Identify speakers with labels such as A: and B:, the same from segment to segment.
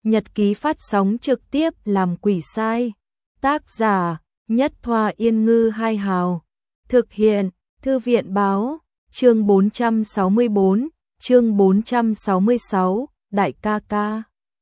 A: nhật ký phát sóng trực tiếp làm quỷ sai. Tác giả, Nhất Thoa Yên Ngư Hai Hào. Thực hiện, Thư viện Báo. Chương 464, chương 466, Đại ca ca.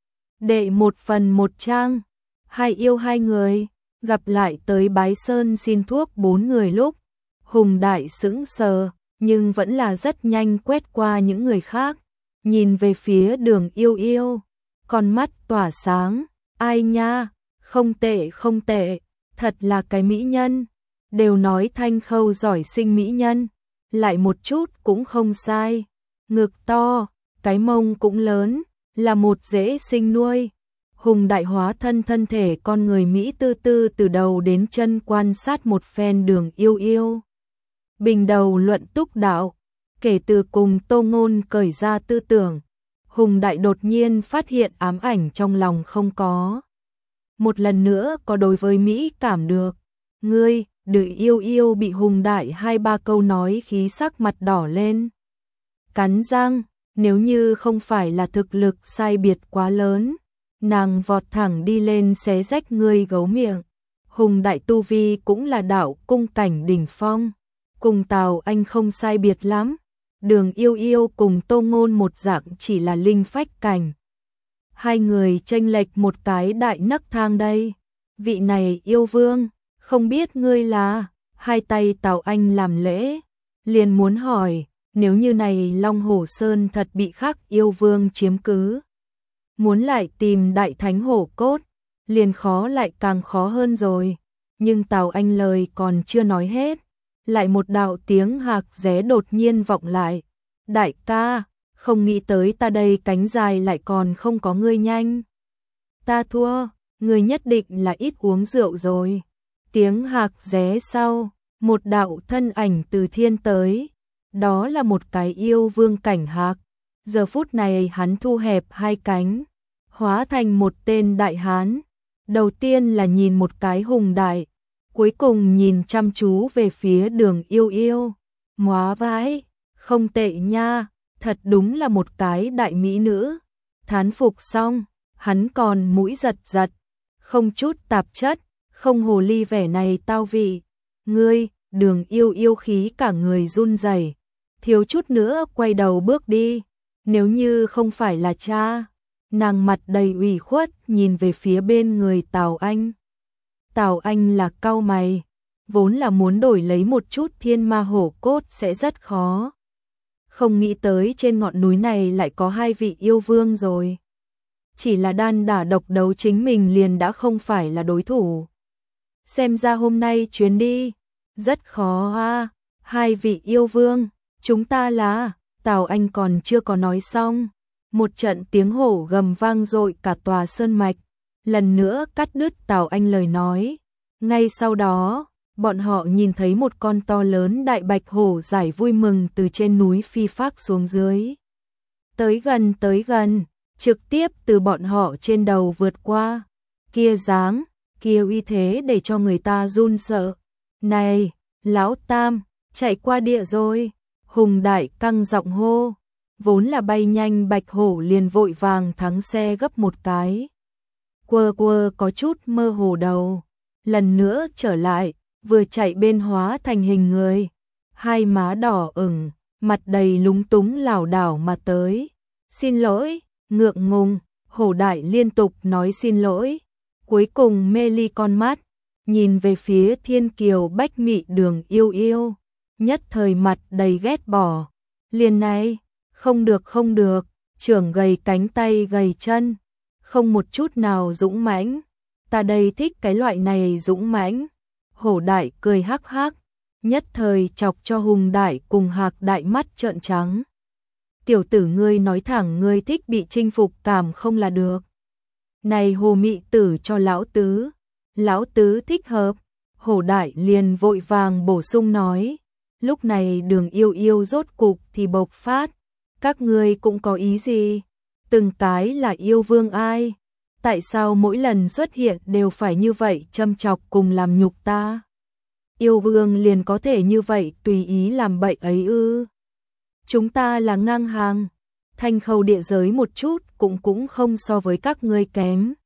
A: Đệ 1 phần 1 trang. Hai yêu hai người, gặp lại tới Bái Sơn xin thuốc 4 người lúc. Hùng Đại sững sờ, nhưng vẫn là rất nhanh quét qua những người khác, nhìn về phía Đường Yêu Yêu, con mắt tỏa sáng, ai nha, không tệ không tệ, thật là cái mỹ nhân, đều nói Thanh Khâu giỏi sinh mỹ nhân, lại một chút cũng không sai, ngực to, cái mông cũng lớn, là một dễ sinh nuôi. Hùng Đại hóa thân thể con người Mỹ tư tư từ đầu đến chân quan sát một phen Đường Yêu Yêu. Bình đầu luận túc đạo, kể từ cùng Tô Ngôn cởi ra tư tưởng, Hùng Đại đột nhiên phát hiện ám ảnh trong lòng không có. Một lần nữa có đối với Mỹ cảm được, ngươi, Đường Yêu Yêu bị Hùng Đại 2-3 câu nói khí sắc mặt đỏ lên. Cắn răng, nếu như không phải là thực lực sai biệt quá lớn, nàng vọt thẳng đi lên xé rách ngươi gấu miệng. Hùng Đại tu vi cũng là đạo cung cảnh đỉnh phong, cùng Tào Anh không sai biệt lắm. Đường Yêu Yêu cùng Tô Ngôn một dạng chỉ là linh phách cảnh. Hai người chênh lệch một cái đại nấc thang đây. Vị này yêu vương, không biết ngươi là. Hai tay Tào Anh làm lễ, liền muốn hỏi, nếu như này Long Hổ Sơn thật bị khác yêu vương chiếm cứ, muốn lại tìm đại thánh hổ cốt, liền khó lại càng khó hơn rồi. Nhưng Tào Anh lời còn chưa nói hết, lại một đạo tiếng hạc ré đột nhiên vọng lại. Đại ca, không nghĩ tới ta đây cánh dài lại còn không có ngươi nhanh. Ta thua, ngươi nhất định là ít uống rượu rồi. Tiếng hạc ré sau, một đạo thân ảnh từ thiên tới. Đó là một cái yêu vương cảnh hạc. Giờ phút này hắn thu hẹp hai cánh, hóa thành một tên đại hán. Đầu tiên là nhìn một cái Hùng Đại, cuối cùng nhìn chăm chú về phía Đường Yêu Yêu. Móa vãi, không tệ nha, thật đúng là một cái đại mỹ nữ. Thán phục xong, hắn còn mũi giật giật, không chút tạp chất, không hồ ly vẻ này tao vị. Ngươi, Đường Yêu Yêu khí cả người run rẩy, thiếu chút nữa quay đầu bước đi. Nếu như không phải là cha, nàng mặt đầy ủy khuất nhìn về phía bên người Tào Anh. Tào Anh là cau mày, vốn là muốn đổi lấy một chút thiên ma hổ cốt sẽ rất khó. Không nghĩ tới trên ngọn núi này lại có hai vị yêu vương rồi. Chỉ là đan đả độc đấu chính mình liền đã không phải là đối thủ. Xem ra hôm nay chuyến đi rất khó a. Hai vị yêu vương, chúng ta là. Tào Anh còn chưa có nói xong, một trận tiếng hổ gầm vang dội cả tòa sơn mạch, lần nữa cắt đứt Tào Anh lời nói. Ngay sau đó, bọn họ nhìn thấy một con to lớn đại bạch hổ giải vui mừng từ trên núi phi phác xuống dưới. Tới gần, trực tiếp từ bọn họ trên đầu vượt qua. Kia dáng, kia uy thế để cho người ta run sợ. Này, Lão Tam, chạy qua địa rồi. Hùng Đại căng giọng hô, vốn là bay nhanh bạch hổ liền vội vàng thắng xe gấp một cái. Quơ có chút mơ hồ đầu, lần nữa trở lại, vừa chạy bên hóa thành hình người, hai má đỏ ửng, mặt đầy lúng túng lảo đảo mà tới. Xin lỗi, ngượng ngùng, Hổ Đại liên tục nói xin lỗi, cuối cùng mê ly con mắt, nhìn về phía thiên kiều bách mị Đường Yêu Yêu. Nhất thời mặt đầy ghét bỏ. Liền này, không được, trưởng gầy cánh tay gầy chân, không một chút nào dũng mãnh. Ta đây thích cái loại này dũng mãnh. Hổ Đại cười hắc hắc, nhất thời chọc cho Hùng Đại cùng Hạc Đại mắt trợn trắng. Tiểu tử ngươi nói thẳng ngươi thích bị chinh phục cảm không là được. Này hồ mị tử cho lão tứ thích hợp. Hổ Đại liền vội vàng bổ sung nói. Lúc này Đường Yêu Yêu rốt cục thì bộc phát. Các ngươi cũng có ý gì? Từng cái là yêu vương ai? Tại sao mỗi lần xuất hiện đều phải như vậy châm chọc cùng làm nhục ta? Yêu vương liền có thể như vậy tùy ý làm bậy ấy ư? Chúng ta là ngang hàng. Thanh Khâu địa giới một chút cũng cũng không so với các ngươi kém.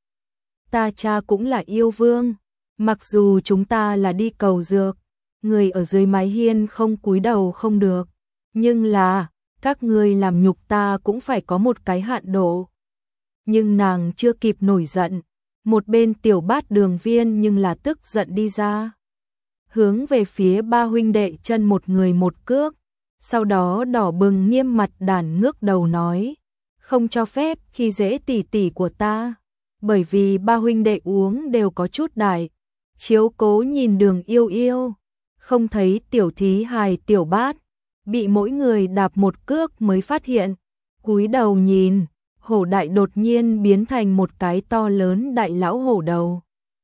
A: Ta cha cũng là yêu vương, mặc dù chúng ta là đi cầu dược, người ở dưới mái hiên không cúi đầu không được, nhưng là, các ngươi làm nhục ta cũng phải có một cái hạn độ. Nhưng nàng chưa kịp nổi giận, một bên Tiểu Bát Đường Viên nhưng là tức giận đi ra. Hướng về phía ba huynh đệ chân một người một cước, sau đó đỏ bừng nghiêm mặt đàn ngước đầu nói, không cho phép khi dễ tỷ tỷ của ta, bởi vì ba huynh đệ uống đều có chút đại, chiếu cố nhìn Đường Yêu Yêu, không thấy tiểu thí hài Tiểu Bát, bị mỗi người đạp một cước mới phát hiện, cúi đầu nhìn, hổ đại đột nhiên biến thành một cái to lớn đại lão hổ đầu.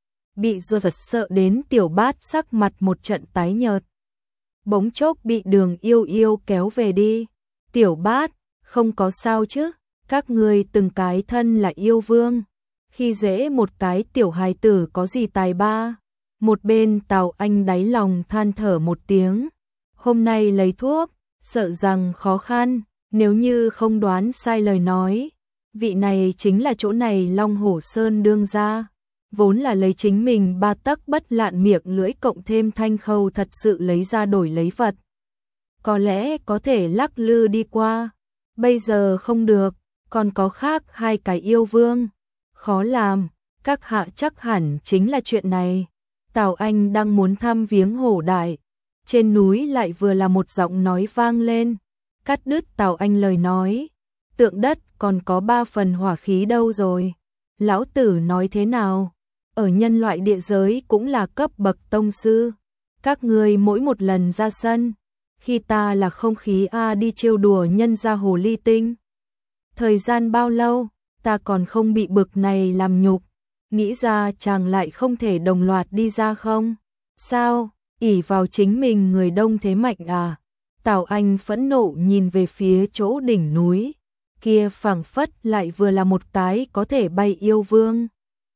A: Bị giật sợ đến Tiểu Bát sắc mặt một trận tái nhợt. Bỗng chốc bị Đường Yêu Yêu kéo về đi. Tiểu Bát, không có sao chứ, các ngươi từng cái thân là yêu vương. Khi dễ một cái tiểu hài tử có gì tài ba. Một bên Tào Anh đáy lòng than thở một tiếng. Hôm nay lấy thuốc, sợ rằng khó khăn, nếu như không đoán sai lời nói. Vị này chính là chỗ này Long Hổ Sơn đương gia. Vốn là lấy chính mình 3 tấc bất lạn miệng lưỡi cộng thêm thanh khâu thật sự lấy ra đổi lấy vật. Có lẽ có thể lắc lư đi qua, bây giờ không được, còn có khác 2 cái yêu vương. Khó làm, các hạ chắc hẳn chính là chuyện này. Tào Anh đang muốn thăm viếng hổ đại, trên núi lại vừa là một giọng nói vang lên, cắt đứt Tào Anh lời nói. Tượng đất còn có 3 phần hỏa khí đâu rồi? Lão tử nói thế nào? Ở nhân loại địa giới cũng là cấp bậc tông sư. Các ngươi mỗi một lần ra sân, khi ta là không khí đi trêu đùa nhân gia hồ ly tinh. Thời gian bao lâu, ta còn không bị bực này làm nhục. Nghĩ ra chàng lại không thể đồng loạt đi ra không? Sao, ỷ vào chính mình người đông thế mạnh à? Tào Anh phẫn nộ nhìn về phía chỗ đỉnh núi. Kia phảng phất lại vừa là một cái có thể bay yêu vương.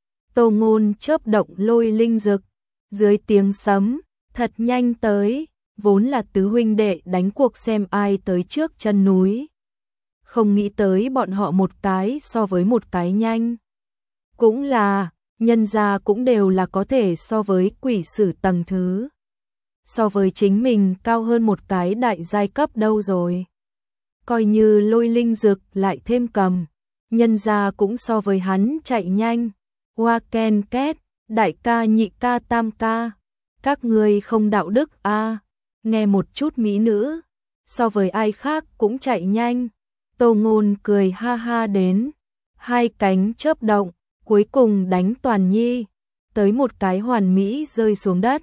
A: Tô Ngôn chớp động lôi linh dực, dưới tiếng sấm, thật nhanh tới, vốn là tứ huynh đệ đánh cuộc xem ai tới trước chân núi. Không nghĩ tới bọn họ một cái so với một cái nhanh. Cũng là, nhân gia cũng đều là có thể so với quỷ sử tầng thứ. So với chính mình cao hơn một cái đại giai cấp đâu rồi. Coi như lôi linh dực lại thêm cầm, nhân gia cũng so với hắn chạy nhanh. Hoa ken két, đại ca nhị ca tam ca, các ngươi không đạo đức nghe một chút mỹ nữ, so với ai khác cũng chạy nhanh. Tô Ngôn cười ha ha đến, 2 cánh chớp động, cuối cùng đánh Toàn Nhi, tới một cái hoàn mỹ rơi xuống đất.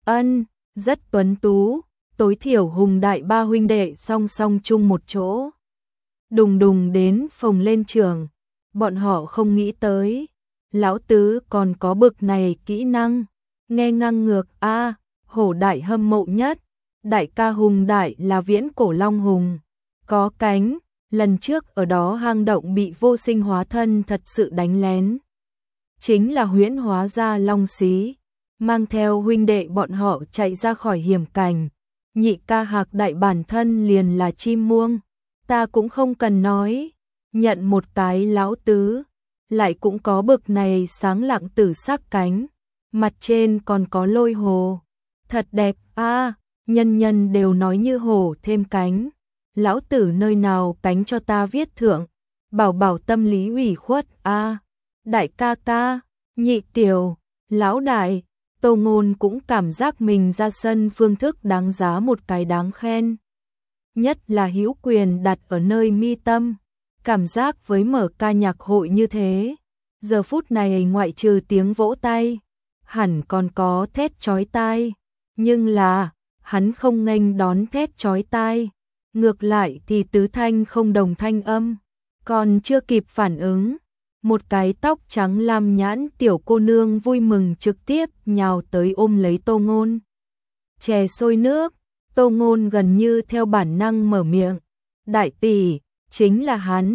A: Rất tuấn tú, tối thiểu hùng đại 3 huynh đệ song song chung một chỗ. Đùng đùng đến phồng lên trường, bọn họ không nghĩ tới. Lão tứ còn có bực này kỹ năng, nghe ngang ngược hổ đại hâm mộ nhất, đại ca hùng đại là viễn cổ long hùng, có cánh, lần trước ở đó hang động bị vô sinh hóa thân thật sự đánh lén. Chính là huyễn hóa ra long xí, mang theo huynh đệ bọn họ chạy ra khỏi hiểm cảnh, nhị ca hạc đại bản thân liền là chim muông, ta cũng không cần nói, nhận một cái lão tứ. Lại cũng có bực này sáng lạng tử sắc cánh, mặt trên còn có lôi hồ, thật đẹp nhân nhân đều nói như hổ thêm cánh, lão tử nơi nào cánh cho ta viết thượng, bảo bảo tâm lý ủy khuất đại ca ca, nhị tiểu, lão đại, Tô Ngôn cũng cảm giác mình ra sân phương thức đáng giá một cái đáng khen, nhất là hữu quyền đặt ở nơi mi tâm. Cảm giác với mở ca nhạc hội như thế, giờ phút này ngoại trừ tiếng vỗ tay, hẳn còn có thét chói tai, nhưng là, hắn không nghênh đón thét chói tai, ngược lại thì tứ thanh không đồng thanh âm, còn chưa kịp phản ứng, một cái tóc trắng lam nhãn tiểu cô nương vui mừng trực tiếp nhào tới ôm lấy Tô Ngôn. Chè sôi nước, Tô Ngôn gần như theo bản năng mở miệng, đại tỷ, chính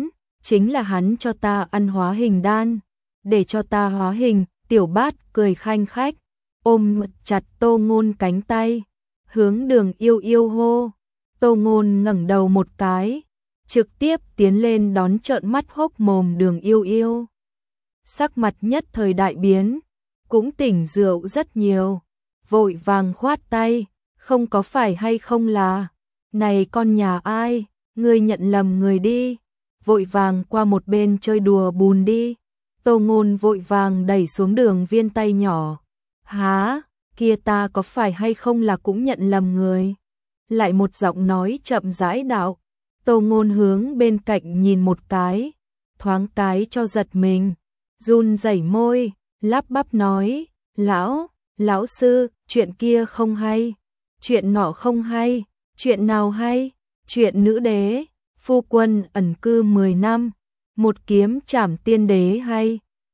A: là hắn cho ta ăn hóa hình đan, để cho ta hóa hình. Tiểu Bát cười khanh khách, ôm chặt Tô Ngôn cánh tay, hướng Đường Yêu Yêu hô. Tô Ngôn ngẩng đầu một cái, trực tiếp tiến lên đón trợn mắt hốc mồm Đường Yêu Yêu. Sắc mặt nhất thời đại biến, cũng tỉnh rượu rất nhiều, vội vàng khoát tay, không có phải hay không là, này con nhà ai, ngươi nhận lầm người đi, vội vàng qua một bên chơi đùa bùn đi. Tô Ngôn vội vàng đẩy xuống Đường Viên tay nhỏ, há, kia ta có phải hay không là cũng nhận lầm người. Lại một giọng nói chậm rãi đạo. Tô Ngôn hướng bên cạnh nhìn một cái, thoáng cái cho giật mình, run rẩy môi, lắp bắp nói, lão sư, chuyện kia không hay, chuyện nọ không hay, chuyện nào hay, chuyện nữ đế, phu quân ẩn cư 10 năm, một kiếm trảm tiên đế hay,